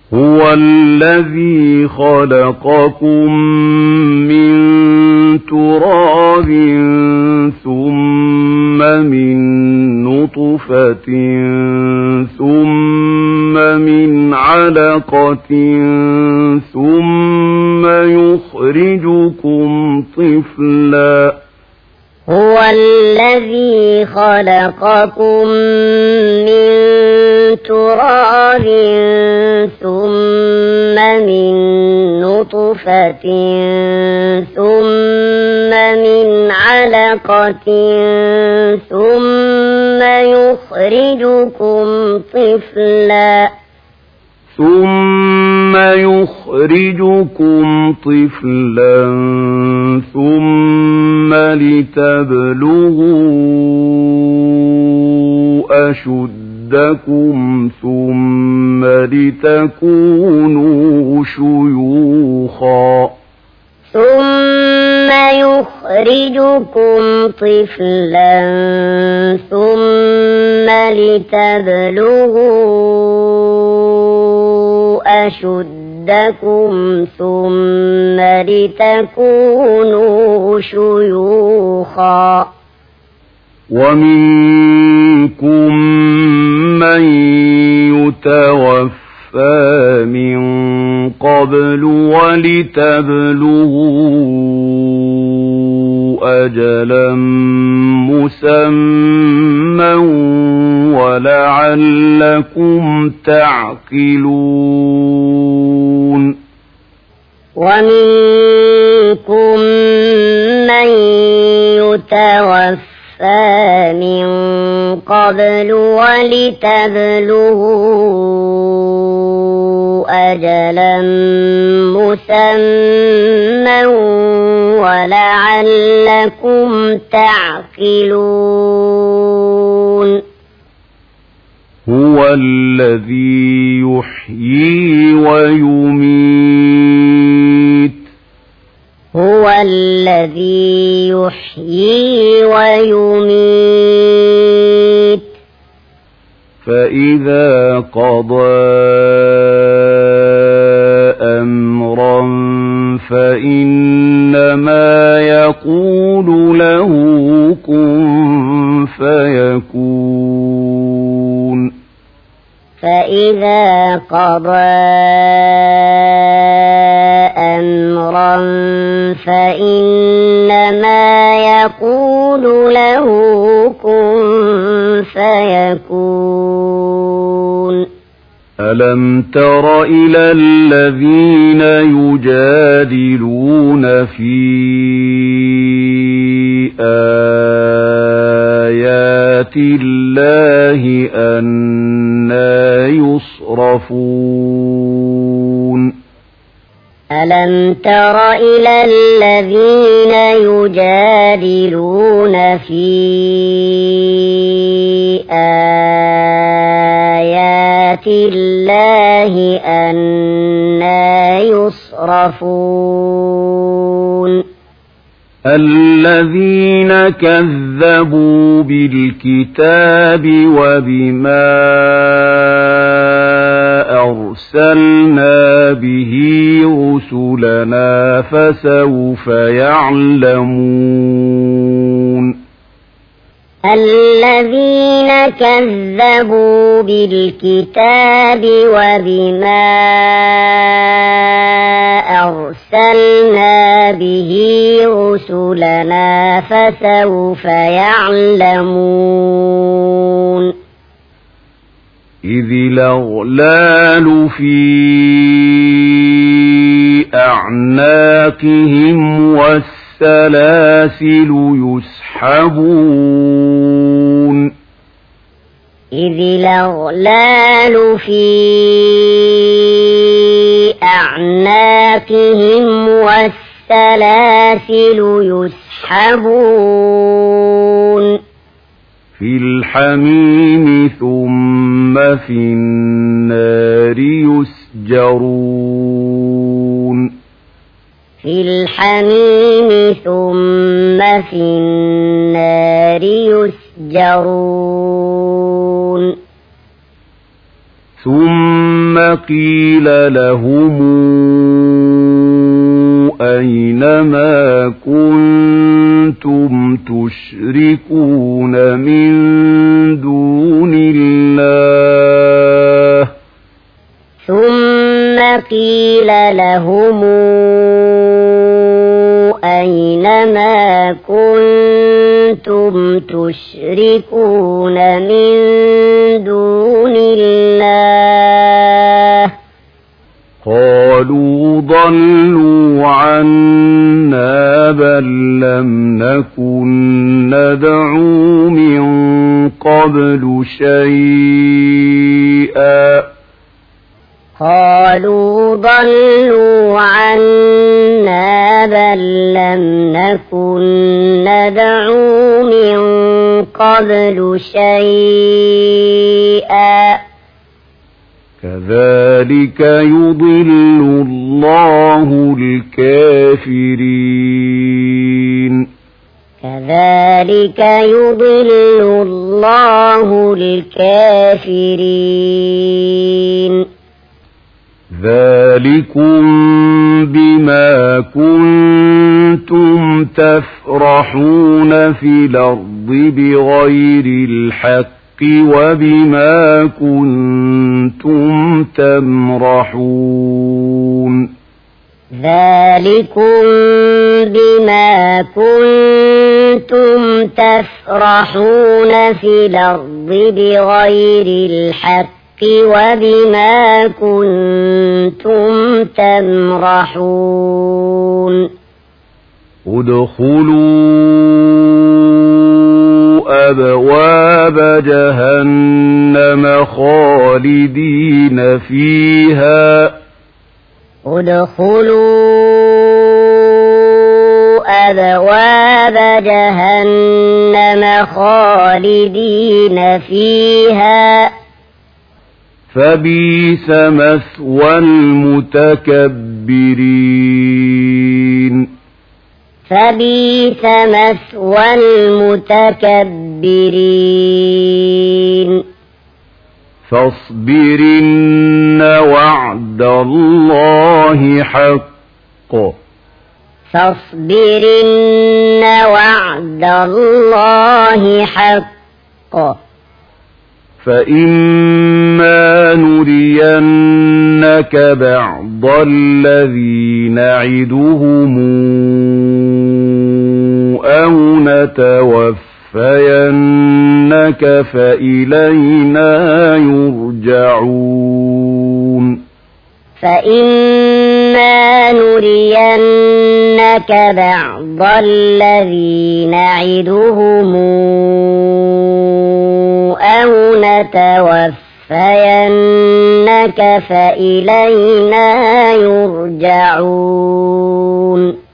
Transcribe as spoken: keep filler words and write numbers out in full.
هو الذي خلقكم من تراب ثم من نطفة ثم من علقة ثم يخرجكم طفلا هو الذي خلقكم من تراب ثم من نطفة ثم من علقة ثم يخرجكم طفلا ثم يخرجكم طفلا ثم لتبلغوا أشدكم ثم لتكونوا شيوخا ثم يخرجكم طفلا ثم لتبلغوا أشدكم ثم لتكونوا شيوخا ومنكم من يتوفى من قبل ولتبلغوا أجلا مسمى ولعلكم تعقلون ومنكم من يتوفى من قبل ولتبلغوا أجلا مسمى ولعلكم تعقلون هو الذي يحيي ويميت هو الذي يحيي ويميت فإذا قضى أمرا فإنما يقول له كن فيكون فإذا قضى أمرا فإنما يقول له كن فيكون ألم تر إلى الذين يجادلون في آيات الله أنى يصرفون ألم تر إلى الذين يجادلون في آيات الله أنى يصرفون الذين كذبوا بالكتاب وبما أرسلنا به رسلنا فسوف يعلمون الذين كذبوا بالكتاب وبما أرسلنا به رسلنا فسوف يعلمون إذ الأغلال في أعناقهم والسلاسل يسحبون إذ الأغلال في أعناقهم والسلاسل يسحبون في الحميم ثم في النار يسجرون في الحميم ثم في النار يسجرون ثم قيل لهم أين ما كنتم تشركون من دون الله ثم قيل لهم أين ما كنتم تشركون من دون الله قالوا ضلوا عنا بل لم نكن ندعو من قبل شيئا قالوا ضلوا عنا بل لم نكن ندعو من قبل شيئا كذلك يضل الله الكافرين كذلك يضل الله الكافرين ذلكم بما كنتم تفرحون في الأرض بغير الحق وبما كنتم تمرحون ذلكم بما كنتم تفرحون في الأرض بغير الحق وبما كنتم تمرحون ادخلوا أبواب جهنم خالدين فيها ادخلوا أبواب جهنم خالدين فيها فبئس مثوى المتكبرين فبئس مثوى المتكبرين فاصبر إن وعد الله حق فاصبر إن وعد الله حق فإما نرينك بعض الذي نعدهم أو نتوفينك فإلينا يرجعون فإما نرينك بعض الذي نعدهم أو نتوفينك فإلينا يرجعون